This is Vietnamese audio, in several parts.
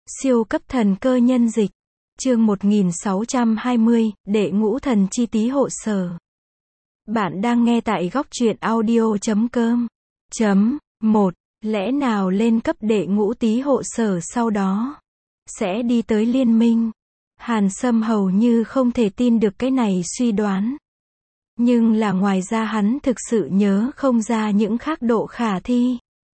Siêu cấp thần cơ nhân dịch. Chương 1620, Đệ ngũ thần chi tý hộ sở. Bạn đang nghe tại góc truyện audio.com. 1. Lẽ nào lên cấp đệ ngũ tý hộ sở sau đó sẽ đi tới liên minh? Hàn Sâm hầu như không thể tin được cái này suy đoán. Nhưng là ngoài ra hắn thực sự nhớ không ra những khác độ khả thi.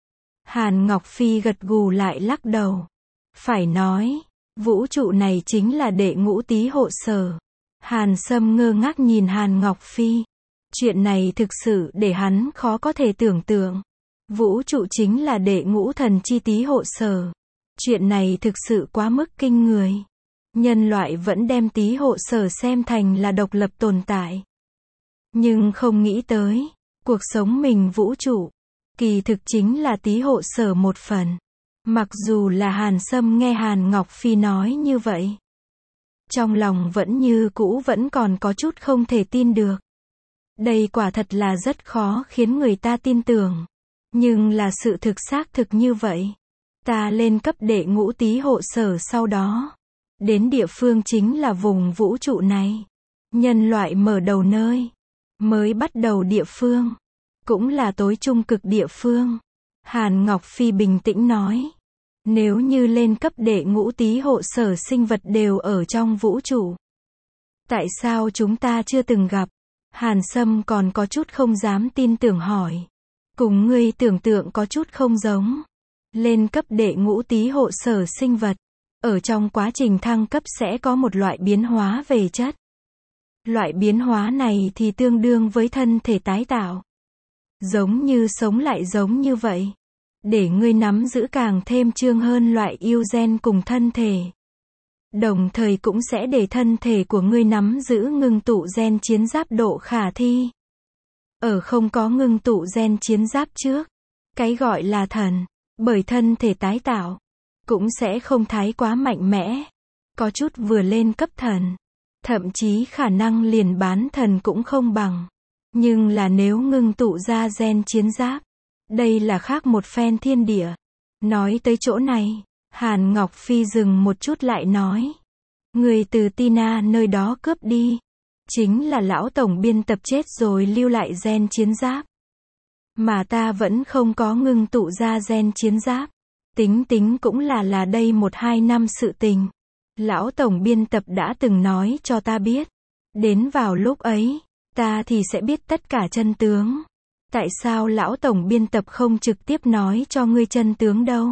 Hàn Ngọc Phi gật gù lại lắc đầu. Phải nói, vũ trụ này chính là đệ ngũ tý hộ sở. Hàn Sâm ngơ ngác nhìn Hàn Ngọc Phi. Chuyện này thực sự để hắn khó có thể tưởng tượng. Vũ trụ chính là đệ ngũ thần chi tý hộ sở. Chuyện này thực sự quá mức kinh người. Nhân loại vẫn đem tý hộ sở xem thành là độc lập tồn tại. Nhưng không nghĩ tới, cuộc sống mình vũ trụ, kỳ thực chính là tý hộ sở một phần. Mặc dù là Hàn Sâm nghe Hàn Ngọc Phi nói như vậy, trong lòng vẫn như cũ vẫn còn có chút không thể tin được. Đây quả thật là rất khó khiến người ta tin tưởng. Nhưng là sự thực xác thực như vậy. Ta lên cấp đệ ngũ tý hộ sở sau đó. Đến địa phương chính là vùng vũ trụ này. Nhân loại mở đầu nơi. Mới bắt đầu địa phương. Cũng là tối trung cực địa phương. Hàn Ngọc Phi bình tĩnh nói. Nếu như lên cấp đệ ngũ tý hộ sở sinh vật đều ở trong vũ trụ. Tại sao chúng ta chưa từng gặp? Hàn Sâm còn có chút không dám tin tưởng hỏi. Cùng ngươi tưởng tượng có chút không giống. Lên cấp đệ ngũ tý hộ sở sinh vật. Ở trong quá trình thăng cấp sẽ có một loại biến hóa về chất. Loại biến hóa này thì tương đương với thân thể tái tạo. Giống như sống lại giống như vậy. Để ngươi nắm giữ càng thêm trương hơn loại yêu gen cùng thân thể. Đồng thời cũng sẽ để thân thể của ngươi nắm giữ ngưng tụ gen chiến giáp độ khả thi. Ở không có ngưng tụ gen chiến giáp trước, cái gọi là thần, bởi thân thể tái tạo, cũng sẽ không thái quá mạnh mẽ. Có chút vừa lên cấp thần, thậm chí khả năng liền bán thần cũng không bằng. Nhưng là nếu ngưng tụ ra gen chiến giáp, đây là khác một phen thiên địa. Nói tới chỗ này, Hàn Ngọc Phi dừng một chút lại nói. Người từ Tina nơi đó cướp đi. Chính là lão tổng biên tập chết rồi lưu lại gen chiến giáp. Mà ta vẫn không có ngưng tụ ra gen chiến giáp. Tính cũng là đây 1-2 năm sự tình. Lão tổng biên tập đã từng nói cho ta biết. Đến vào lúc ấy, ta thì sẽ biết tất cả chân tướng. Tại sao lão tổng biên tập không trực tiếp nói cho ngươi chân tướng đâu?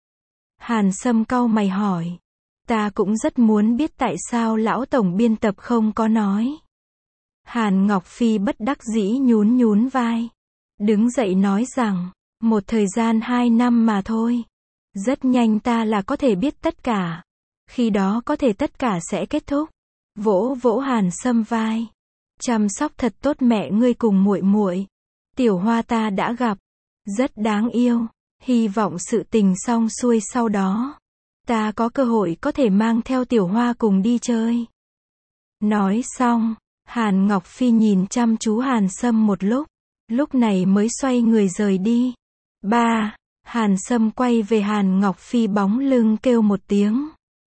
Hàn Sâm cau mày hỏi. Ta cũng rất muốn biết tại sao lão tổng biên tập không có nói. Hàn Ngọc Phi bất đắc dĩ nhún vai. Đứng dậy nói rằng, một thời gian 2 năm mà thôi. Rất nhanh ta là có thể biết tất cả. Khi đó có thể tất cả sẽ kết thúc. Vỗ vỗ Hàn Sâm vai. Chăm sóc thật tốt mẹ ngươi cùng muội muội. Tiểu Hoa ta đã gặp. Rất đáng yêu. Hy vọng sự tình xong xuôi sau đó. Ta có cơ hội có thể mang theo Tiểu Hoa cùng đi chơi. Nói xong, Hàn Ngọc Phi nhìn chăm chú Hàn Sâm một lúc này mới xoay người rời đi. Hàn Sâm quay về Hàn Ngọc Phi bóng lưng kêu một tiếng.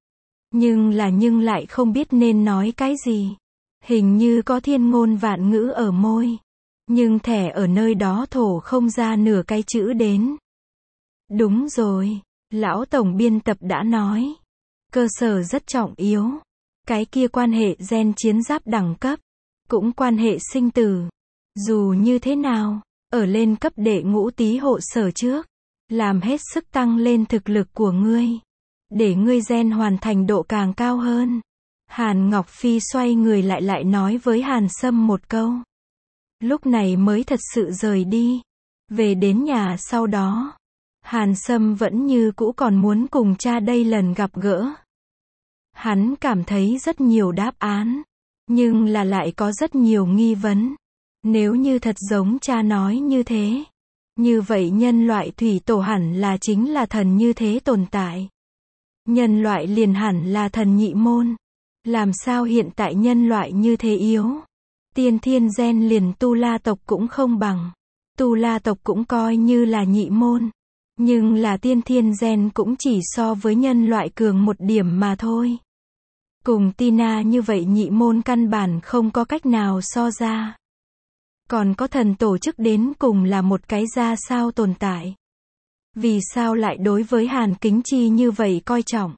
Nhưng lại không biết nên nói cái gì. Hình như có thiên ngôn vạn ngữ ở môi. Nhưng thẻ ở nơi đó thổ không ra nửa cái chữ đến. Đúng rồi. Lão tổng biên tập đã nói. Cơ sở rất trọng yếu. Cái kia quan hệ gen chiến giáp đẳng cấp. Cũng quan hệ sinh tử. Dù như thế nào, ở lên cấp đệ ngũ tý hộ sở trước. Làm hết sức tăng lên thực lực của ngươi. Để ngươi gen hoàn thành độ càng cao hơn. Hàn Ngọc Phi xoay người lại nói với Hàn Sâm một câu. Lúc này mới thật sự rời đi. Về đến nhà sau đó. Hàn Sâm vẫn như cũ còn muốn cùng cha đây lần gặp gỡ. Hắn cảm thấy rất nhiều đáp án. Nhưng là lại có rất nhiều nghi vấn. Nếu như thật giống cha nói như thế. Như vậy nhân loại thủy tổ hẳn là chính là thần như thế tồn tại. Nhân loại liền hẳn là thần nhị môn. Làm sao hiện tại nhân loại như thế yếu? Tiên thiên gen liền Tu La tộc cũng không bằng. Tu La tộc cũng coi như là nhị môn. Nhưng là tiên thiên gen cũng chỉ so với nhân loại cường một điểm mà thôi. Cùng Tina như vậy nhị môn căn bản không có cách nào so ra. Còn có thần tổ chức đến cùng là một cái ra sao tồn tại. Vì sao lại đối với Hàn Kính Chi như vậy coi trọng?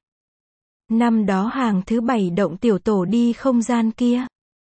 Năm đó hàng thứ 7 động tiểu tổ đi không gian kia.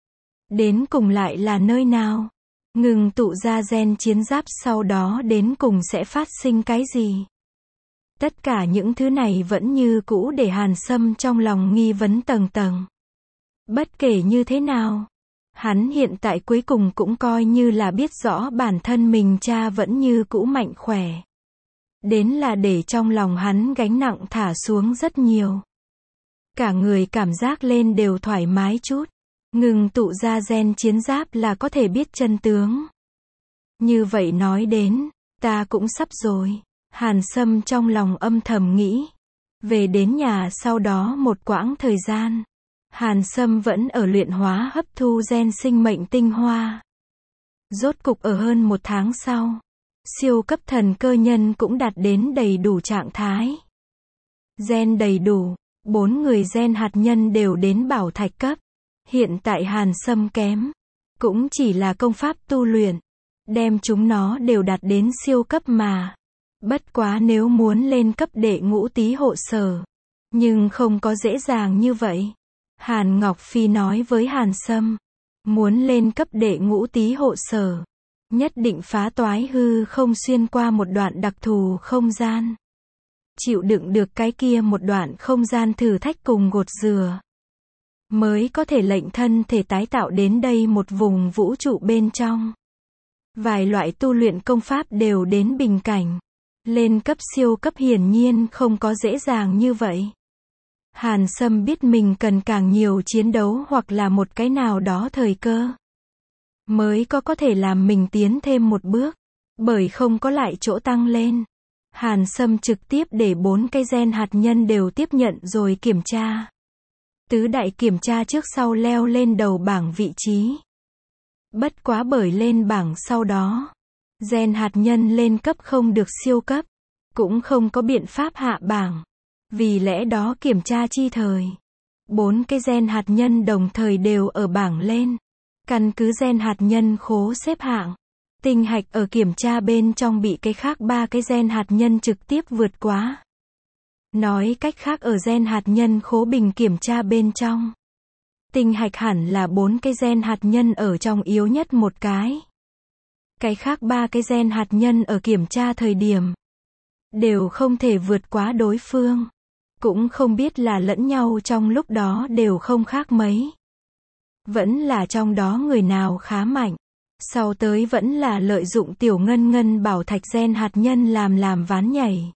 Đến cùng lại là nơi nào? Ngừng tụ ra gen chiến giáp sau đó đến cùng sẽ phát sinh cái gì? Tất cả những thứ này vẫn như cũ để Hàn Sâm trong lòng nghi vấn tầng tầng. Bất kể như thế nào, hắn hiện tại cuối cùng cũng coi như là biết rõ bản thân mình cha vẫn như cũ mạnh khỏe. Đến là để trong lòng hắn gánh nặng thả xuống rất nhiều. Cả người cảm giác lên đều thoải mái chút. Ngừng tụ ra gen chiến giáp là có thể biết chân tướng. Như vậy nói đến, ta cũng sắp rồi. Hàn Sâm trong lòng âm thầm nghĩ. Về đến nhà sau đó một quãng thời gian, Hàn Sâm vẫn ở luyện hóa hấp thu gen sinh mệnh tinh hoa. Rốt cục ở hơn một tháng sau, siêu cấp thần cơ nhân cũng đạt đến đầy đủ trạng thái. Gen đầy đủ, 4 người gen hạt nhân đều đến bảo thạch cấp. Hiện tại Hàn Sâm kém, cũng chỉ là công pháp tu luyện, đem chúng nó đều đạt đến siêu cấp mà. Bất quá nếu muốn lên cấp đệ ngũ tý hộ sở, nhưng không có dễ dàng như vậy. Hàn Ngọc Phi nói với Hàn Sâm, muốn lên cấp đệ ngũ tý hộ sở, nhất định phá toái hư không xuyên qua một đoạn đặc thù không gian. Chịu đựng được cái kia một đoạn không gian thử thách cùng gột rửa, mới có thể lệnh thân thể tái tạo đến đây một vùng vũ trụ bên trong. Vài loại tu luyện công pháp đều đến bình cảnh. Lên cấp siêu cấp hiển nhiên không có dễ dàng như vậy. Hàn Sâm biết mình cần càng nhiều chiến đấu hoặc là một cái nào đó thời cơ, mới có thể làm mình tiến thêm một bước. Bởi không có lại chỗ tăng lên, Hàn Sâm trực tiếp để 4 cái gen hạt nhân đều tiếp nhận rồi kiểm tra. Tứ đại kiểm tra trước sau leo lên đầu bảng vị trí. Bất quá bởi lên bảng sau đó, gen hạt nhân lên cấp không được siêu cấp, cũng không có biện pháp hạ bảng. Vì lẽ đó kiểm tra chi thời, 4 cái gen hạt nhân đồng thời đều ở bảng lên. Căn cứ gen hạt nhân khố xếp hạng, tinh hạch ở kiểm tra bên trong bị cái khác 3 cái gen hạt nhân trực tiếp vượt quá. Nói cách khác ở gen hạt nhân khố bình kiểm tra bên trong, tinh hạch hẳn là 4 cái gen hạt nhân ở trong yếu nhất một cái. Cái khác 3 cái gen hạt nhân ở kiểm tra thời điểm, đều không thể vượt quá đối phương. Cũng không biết là lẫn nhau trong lúc đó đều không khác mấy. Vẫn là trong đó người nào khá mạnh. Sau tới vẫn là lợi dụng tiểu ngân ngân bảo thạch gen hạt nhân làm ván nhảy.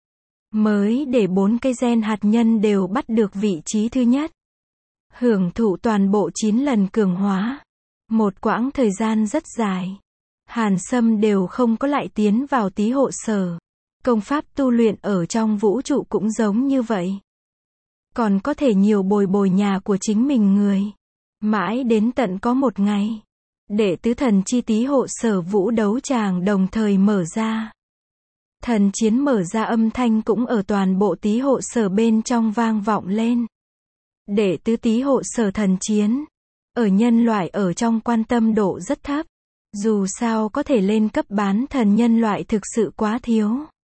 Mới để 4 cái gen hạt nhân đều bắt được vị trí thứ nhất. Hưởng thụ toàn bộ 9 lần cường hóa. Một quãng thời gian rất dài. Hàn Sâm đều không có lại tiến vào tý hộ sở. Công pháp tu luyện ở trong vũ trụ cũng giống như vậy. Còn có thể nhiều bồi nhà của chính mình người. Mãi đến tận có một ngày, đệ tứ thần chi tý hộ sở vũ đấu tràng đồng thời mở ra. Thần chiến mở ra âm thanh cũng ở toàn bộ tý hộ sở bên trong vang vọng lên. Đệ tứ tý hộ sở thần chiến, ở nhân loại ở trong quan tâm độ rất thấp. Dù sao có thể lên cấp bán thần nhân loại thực sự quá thiếu.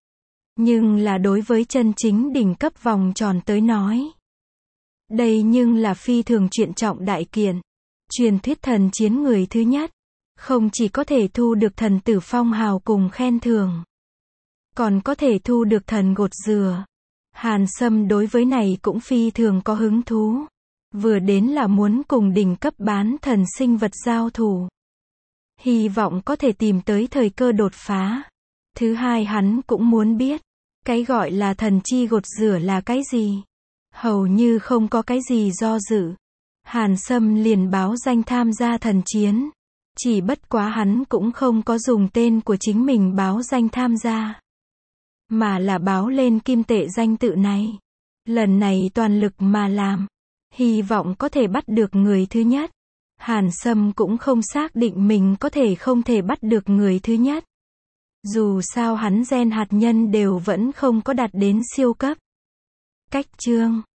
Nhưng là đối với chân chính đỉnh cấp vòng tròn tới nói, đây nhưng là phi thường chuyện trọng đại kiện. Truyền thuyết thần chiến người thứ nhất, không chỉ có thể thu được thần tử phong hào cùng khen thưởng, còn có thể thu được thần gột rửa. Hàn Sâm đối với này cũng phi thường có hứng thú. Vừa đến là muốn cùng đỉnh cấp bán thần sinh vật giao thủ. Hy vọng có thể tìm tới thời cơ đột phá. Thứ hai hắn cũng muốn biết, cái gọi là thần chi gột rửa là cái gì. Hầu như không có cái gì do dự. Hàn Sâm liền báo danh tham gia thần chiến. Chỉ bất quá hắn cũng không có dùng tên của chính mình báo danh tham gia, mà là báo lên kim tệ danh tự này. Lần này toàn lực mà làm, hy vọng có thể bắt được người thứ nhất. Hàn Sâm cũng không xác định mình có thể không thể bắt được người thứ nhất. Dù sao hắn gen hạt nhân đều vẫn không có đạt đến siêu cấp. Cách chương